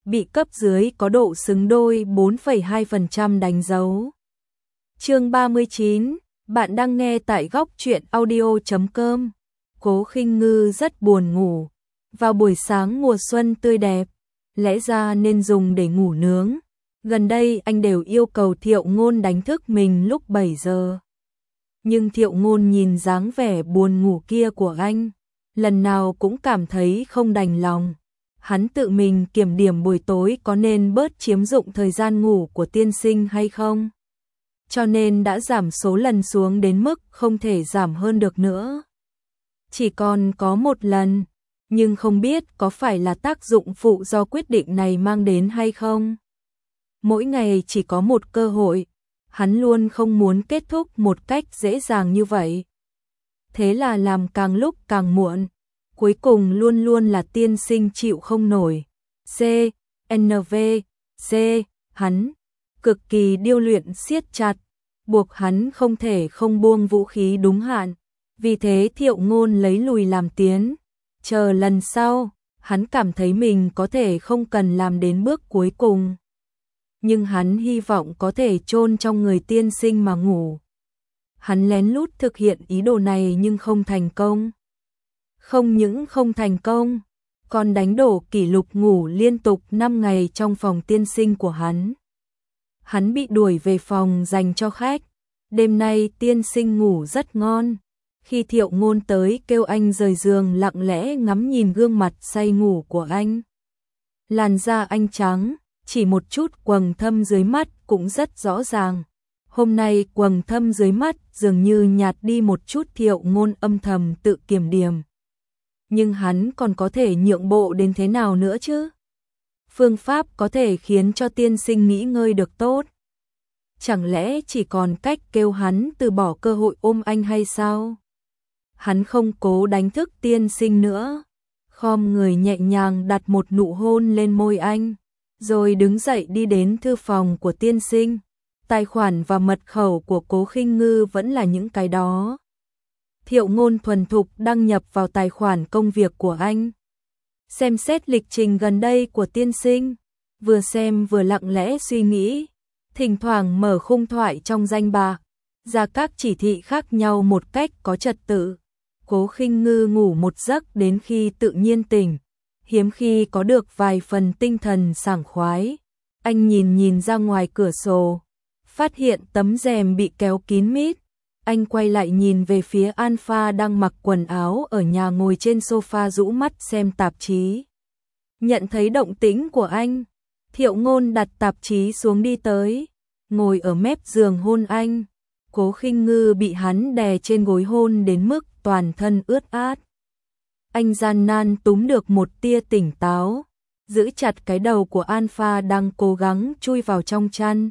bị cấp dưới có độ xứng đôi 4,2% đánh dấu. Chương 39, bạn đang nghe tại góc truyện audio.com. Cố Khinh Ngư rất buồn ngủ. Vào buổi sáng mùa xuân tươi đẹp, lẽ ra nên dùng để ngủ nướng. Gần đây anh đều yêu cầu Thiệu Ngôn đánh thức mình lúc 7 giờ. Nhưng Thiệu Ngôn nhìn dáng vẻ buồn ngủ kia của anh, lần nào cũng cảm thấy không đành lòng. Hắn tự mình kiểm điểm buổi tối có nên bớt chiếm dụng thời gian ngủ của tiên sinh hay không. Cho nên đã giảm số lần xuống đến mức không thể giảm hơn được nữa. Chỉ còn có một lần, nhưng không biết có phải là tác dụng phụ do quyết định này mang đến hay không. Mỗi ngày chỉ có một cơ hội, hắn luôn không muốn kết thúc một cách dễ dàng như vậy. Thế là làm càng lúc càng muộn, cuối cùng luôn luôn là tiên sinh chịu không nổi. Hắn cực kỳ điêu luyện siết chặt, buộc hắn không thể không buông vũ khí đúng hạn. Vì thế Thiệu Ngôn lấy lùi làm tiến, chờ lần sau, hắn cảm thấy mình có thể không cần làm đến bước cuối cùng. Nhưng hắn hy vọng có thể chôn trong người tiên sinh mà ngủ. Hắn lén lút thực hiện ý đồ này nhưng không thành công. Không những không thành công, còn đánh đổ kỷ lục ngủ liên tục 5 ngày trong phòng tiên sinh của hắn. Hắn bị đuổi về phòng dành cho khách. Đêm nay tiên sinh ngủ rất ngon. Khi Thiệu Ngôn tới kêu anh rời giường, lặng lẽ ngắm nhìn gương mặt say ngủ của anh. Làn da anh trắng, chỉ một chút quầng thâm dưới mắt cũng rất rõ ràng. Hôm nay quầng thâm dưới mắt dường như nhạt đi một chút. Thiệu Ngôn âm thầm tự kiểm điểm. Nhưng hắn còn có thể nhượng bộ đến thế nào nữa chứ? Phương pháp có thể khiến cho tiên sinh nghỉ ngơi được tốt. Chẳng lẽ chỉ còn cách kêu hắn từ bỏ cơ hội ôm anh hay sao? Hắn không cố đánh thức tiên sinh nữa, khom người nhẹ nhàng đặt một nụ hôn lên môi anh, rồi đứng dậy đi đến thư phòng của tiên sinh. Tài khoản và mật khẩu của Cố Khinh Ngư vẫn là những cái đó. Thiệu Ngôn thuần thục đăng nhập vào tài khoản công việc của anh. Xem xét lịch trình gần đây của tiên sinh, vừa xem vừa lặng lẽ suy nghĩ, thỉnh thoảng mở khung thoại trong danh bạ, ra các chỉ thị khác nhau một cách có trật tự. Cố Khinh Ngư ngủ một giấc đến khi tự nhiên tỉnh, hiếm khi có được vài phần tinh thần sảng khoái. Anh nhìn ra ngoài cửa sổ, phát hiện tấm rèm bị kéo kín mít. Anh quay lại nhìn về phía Alpha đang mặc quần áo ở nhà ngồi trên sofa rũ mắt xem tạp chí. Nhận thấy động tĩnh của anh, Thiệu Ngôn đặt tạp chí xuống đi tới, ngồi ở mép giường hôn anh. Cố Khinh Ngư bị hắn đè trên gối hôn đến mức toàn thân ướt át. Anh gian nan túm được một tia tỉnh táo, giữ chặt cái đầu của Alpha đang cố gắng chui vào trong chăn.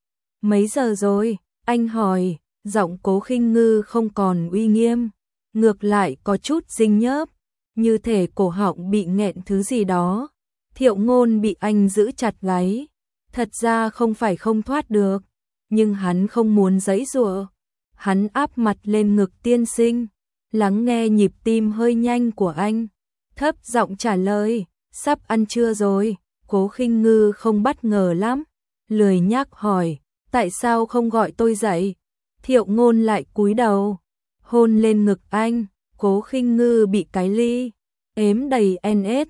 Mấy giờ rồi? Anh hỏi, giọng Cố Khinh Ngư không còn uy nghiêm, ngược lại có chút rinh nhớp, như thể cổ họng bị nghẹn thứ gì đó. Thiệu Ngôn bị anh giữ chặt gáy, thật ra không phải không thoát được, nhưng hắn không muốn giãy giụa. Hắn áp mặt lên ngực tiên sinh, lắng nghe nhịp tim hơi nhanh của anh, thấp giọng trả lời, sắp ăn trưa rồi. Cố Khinh Ngư không bất ngờ lắm, lười nhác hỏi, tại sao không gọi tôi dậy? Thiệu Ngôn lại cúi đầu, hôn lên ngực anh. Cố Khinh Ngư bị cái ly ếm đầy NS,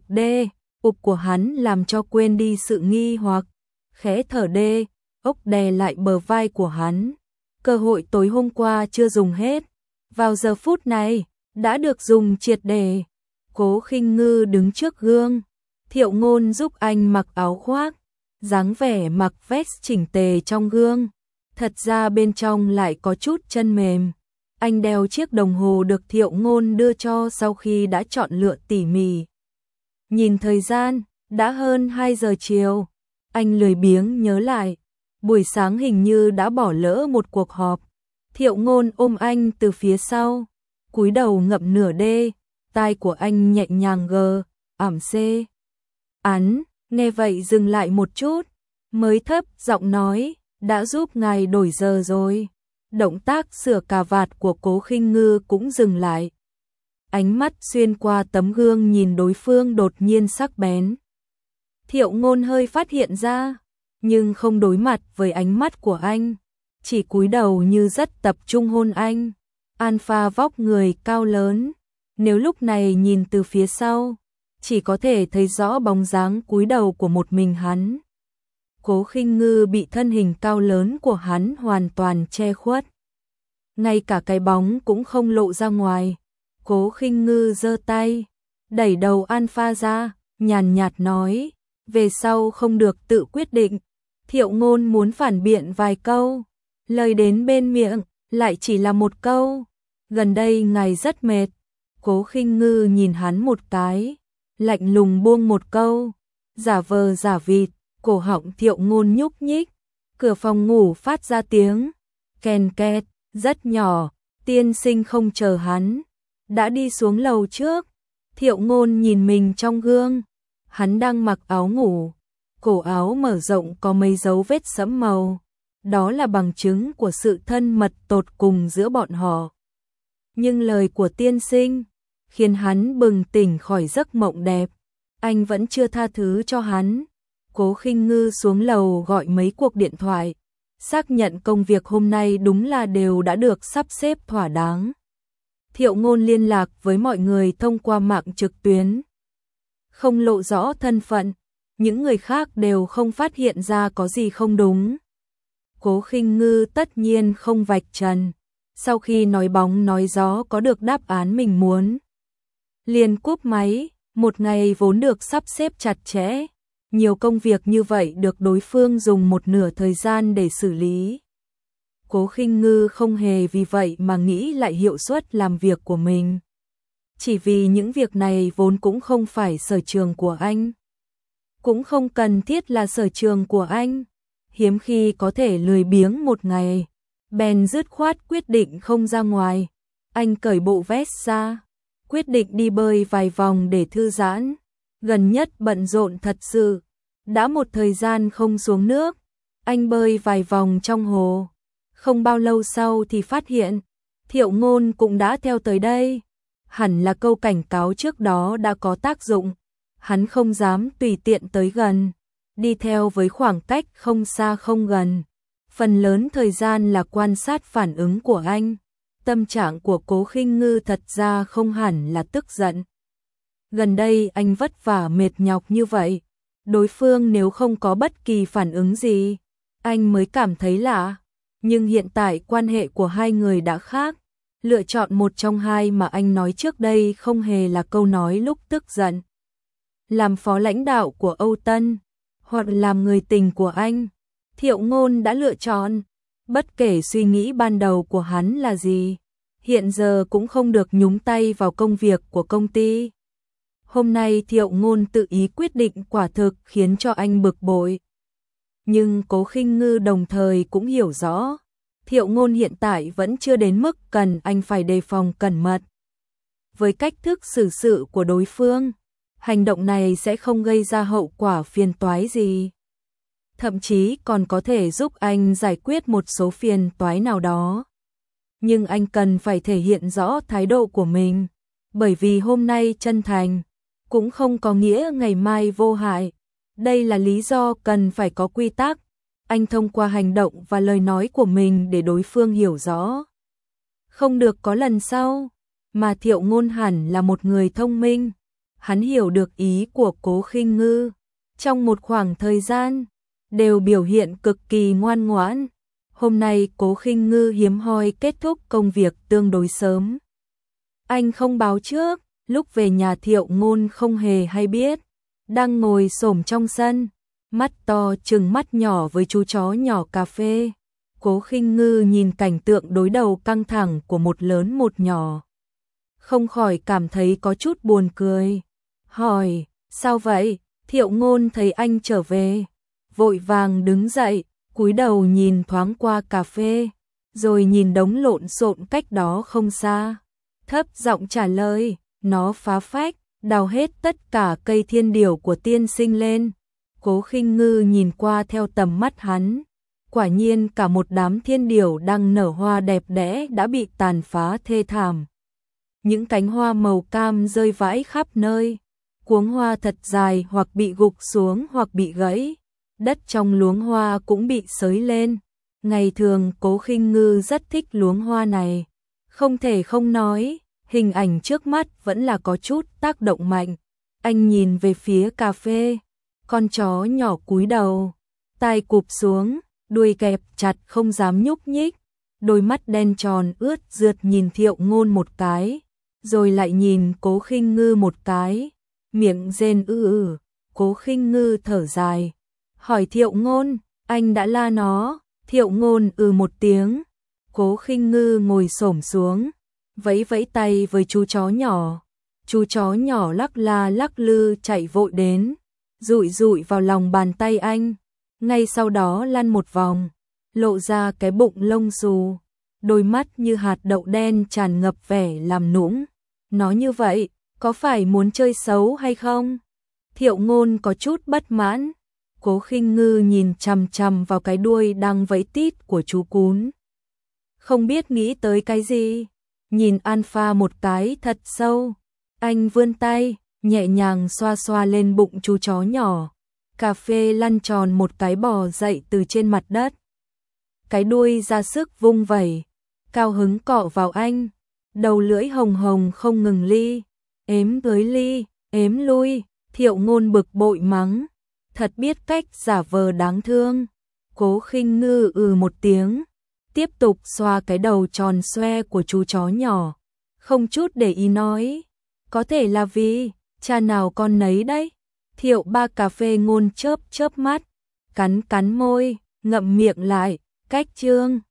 ụp của hắn làm cho quên đi sự nghi hoặc, khẽ thở ốc đè lại bờ vai của hắn. Cơ hội tối hôm qua chưa dùng hết, vào giờ phút này đã được dùng triệt để. Cố Khinh Ngư đứng trước gương, Thiệu Ngôn giúp anh mặc áo khoác, dáng vẻ mặc vest chỉnh tề trong gương. Thật ra bên trong lại có chút chân mềm. Anh đeo chiếc đồng hồ được Thiệu Ngôn đưa cho sau khi đã chọn lựa tỉ mỉ. Nhìn thời gian, đã hơn 2 giờ chiều. Anh lười biếng nhớ lại, buổi sáng hình như đã bỏ lỡ một cuộc họp. Thiệu Ngôn ôm anh từ phía sau, cúi đầu ngậm nửa đê, tai của anh nhẹ nhàng gờ, ảm xê. Nghe vậy dừng lại một chút, mới thấp giọng nói, đã giúp ngài đổi giờ rồi. Động tác sửa cà vạt của Cố Khinh Ngư cũng dừng lại. Ánh mắt xuyên qua tấm gương nhìn đối phương đột nhiên sắc bén. Thiệu Ngôn hơi phát hiện ra, nhưng không đối mặt với ánh mắt của anh, chỉ cúi đầu như rất tập trung hôn anh. Alpha vóc người cao lớn, nếu lúc này nhìn từ phía sau, chỉ có thể thấy rõ bóng dáng cúi đầu của một mình hắn. Cố Khinh Ngư bị thân hình cao lớn của hắn hoàn toàn che khuất, ngay cả cái bóng cũng không lộ ra ngoài. Cố Khinh Ngư giơ tay, đẩy đầu Alpha ra, nhàn nhạt nói, về sau không được tự quyết định. Thiệu Ngôn muốn phản biện vài câu, lời đến bên miệng, lại chỉ là một câu, gần đây ngài rất mệt. Cố Khinh Ngư nhìn hắn một cái, lạnh lùng buông một câu, giả vờ giả vịt. Cổ họng Thiệu Ngôn nhúc nhích, cửa phòng ngủ phát ra tiếng kèn két, rất nhỏ. Tiên sinh không chờ hắn, đã đi xuống lầu trước. Thiệu Ngôn nhìn mình trong gương, hắn đang mặc áo ngủ, cổ áo mở rộng có mấy dấu vết sẫm màu, đó là bằng chứng của sự thân mật tột cùng giữa bọn họ. Nhưng lời của tiên sinh khiến hắn bừng tỉnh khỏi giấc mộng đẹp, anh vẫn chưa tha thứ cho hắn. Cố Khinh Ngư xuống lầu gọi mấy cuộc điện thoại, xác nhận công việc hôm nay đúng là đều đã được sắp xếp thỏa đáng. Thiệu Ngôn liên lạc với mọi người thông qua mạng trực tuyến, không lộ rõ thân phận, những người khác đều không phát hiện ra có gì không đúng. Cố Khinh Ngư tất nhiên không vạch trần, sau khi nói bóng nói gió có được đáp án mình muốn, liền cúp máy. Một ngày vốn được sắp xếp chặt chẽ, nhiều công việc như vậy được đối phương dùng một nửa thời gian để xử lý. Cố Khinh Ngư không hề vì vậy mà nghĩ lại hiệu suất làm việc của mình. Chỉ vì những việc này vốn cũng không phải sở trường của anh, cũng không cần thiết là sở trường của anh. Hiếm khi có thể lười biếng một ngày, bèn dứt khoát quyết định không ra ngoài. Anh cởi bộ vest ra, quyết định đi bơi vài vòng để thư giãn. Gần nhất bận rộn thật sự, đã một thời gian không xuống nước. Anh bơi vài vòng trong hồ, không bao lâu sau thì phát hiện Thiệu Ngôn cũng đã theo tới đây. Hẳn là câu cảnh cáo trước đó đã có tác dụng, hắn không dám tùy tiện tới gần, đi theo với khoảng cách không xa không gần. Phần lớn thời gian là quan sát phản ứng của anh. Tâm trạng của Cố Khinh Ngư thật ra không hẳn là tức giận. Gần đây anh vất vả mệt nhọc như vậy, đối phương nếu không có bất kỳ phản ứng gì, anh mới cảm thấy lạ. Nhưng hiện tại quan hệ của hai người đã khác, lựa chọn một trong hai mà anh nói trước đây không hề là câu nói lúc tức giận. Làm phó lãnh đạo của Âu Tân, hoặc làm người tình của anh, Thiệu Ngôn đã lựa chọn. Bất kể suy nghĩ ban đầu của hắn là gì, hiện giờ cũng không được nhúng tay vào công việc của công ty. Hôm nay Thiệu Ngôn tự ý quyết định quả thực khiến cho anh bực bội. Nhưng Cố Khinh Ngư đồng thời cũng hiểu rõ, Thiệu Ngôn hiện tại vẫn chưa đến mức cần anh phải đề phòng cẩn mật. Với cách thức xử sự của đối phương, hành động này sẽ không gây ra hậu quả phiền toái gì. Thậm chí còn có thể giúp anh giải quyết một số phiền toái nào đó. Nhưng anh cần phải thể hiện rõ thái độ của mình, bởi vì hôm nay chân thành, cũng không có nghĩa ngày mai vô hại. Đây là lý do cần phải có quy tắc. Anh thông qua hành động và lời nói của mình để đối phương hiểu rõ. Không được có lần sau, mà Thiệu Ngôn hẳn là một người thông minh. Hắn hiểu được ý của Cố Khinh Ngư. Trong một khoảng thời gian, đều biểu hiện cực kỳ ngoan ngoãn. Hôm nay Cố Khinh Ngư hiếm hoi kết thúc công việc tương đối sớm. Anh không báo trước, lúc về nhà Thiệu Ngôn không hề hay biết. Đang ngồi xổm trong sân, mắt to trừng mắt nhỏ với chú chó nhỏ cà phê. Cố Khinh Ngư nhìn cảnh tượng đối đầu căng thẳng của một lớn một nhỏ, không khỏi cảm thấy có chút buồn cười. Hỏi, sao vậy? Thiệu Ngôn thấy anh trở về, vội vàng đứng dậy, cúi đầu nhìn thoáng qua cà phê, rồi nhìn đống lộn xộn cách đó không xa. Thấp giọng trả lời, nó phá phách, đào hết tất cả cây thiên điểu của tiên sinh lên. Cố Khinh Ngư nhìn qua theo tầm mắt hắn, quả nhiên cả một đám thiên điểu đang nở hoa đẹp đẽ đã bị tàn phá thê thảm. Những cánh hoa màu cam rơi vãi khắp nơi. Cuống hoa thật dài hoặc bị gục xuống hoặc bị gãy, đất trong luống hoa cũng bị xới lên. Ngày thường Cố Khinh Ngư rất thích luống hoa này, không thể không nói, hình ảnh trước mắt vẫn là có chút tác động mạnh. Anh nhìn về phía cà phê, con chó nhỏ cúi đầu, tai cụp xuống, đuôi kẹp chặt không dám nhúc nhích, đôi mắt đen tròn ướt rượt nhìn Thiệu Ngôn một cái, rồi lại nhìn Cố Khinh Ngư một cái, miệng rên Cố Khinh Ngư thở dài, hỏi Thiệu Ngôn, anh đã la nó? Thiệu Ngôn một tiếng. Cố Khinh Ngư ngồi xổm xuống, vẫy vẫy tay với chú chó nhỏ. Chú chó nhỏ lắc la lắc lư chạy vội đến, dụi dụi vào lòng bàn tay anh, ngay sau đó lăn một vòng, lộ ra cái bụng lông xù, đôi mắt như hạt đậu đen tràn ngập vẻ làm nũng. Nó như vậy, có phải muốn chơi xấu hay không? Thiệu Ngôn có chút bất mãn. Cố Khinh Ngư nhìn chằm chằm vào cái đuôi đang vẫy tít của chú cún. Không biết nghĩ tới cái gì, nhìn Alpha một cái thật sâu. Anh vươn tay, nhẹ nhàng xoa xoa lên bụng chú chó nhỏ. Cà phê lăn tròn một cái bò dậy từ trên mặt đất. Cái đuôi ra sức vung vẩy, cao hứng cọ vào anh. Đầu lưỡi hồng hồng không ngừng ếm ếm lui. Thiệu Ngôn bực bội mắng, thật biết cách giả vờ đáng thương. Cố Khinh Ngư một tiếng, tiếp tục xoa cái đầu tròn xoe của chú chó nhỏ, không chút để ý nói, có thể là vì cha nào con nấy đấy. Thiệu Ba cà phê Ngôn chớp chớp mắt, cắn cắn môi, ngậm miệng lại, cách chương.